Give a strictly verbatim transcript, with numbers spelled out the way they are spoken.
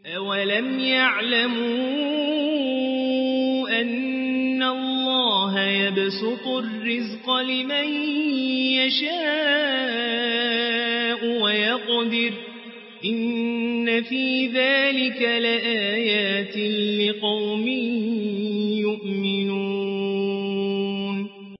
أولم يعلموا أن الله يبسط الرزق لمن يشاء ويقدر إن في ذلك لآيات لقوم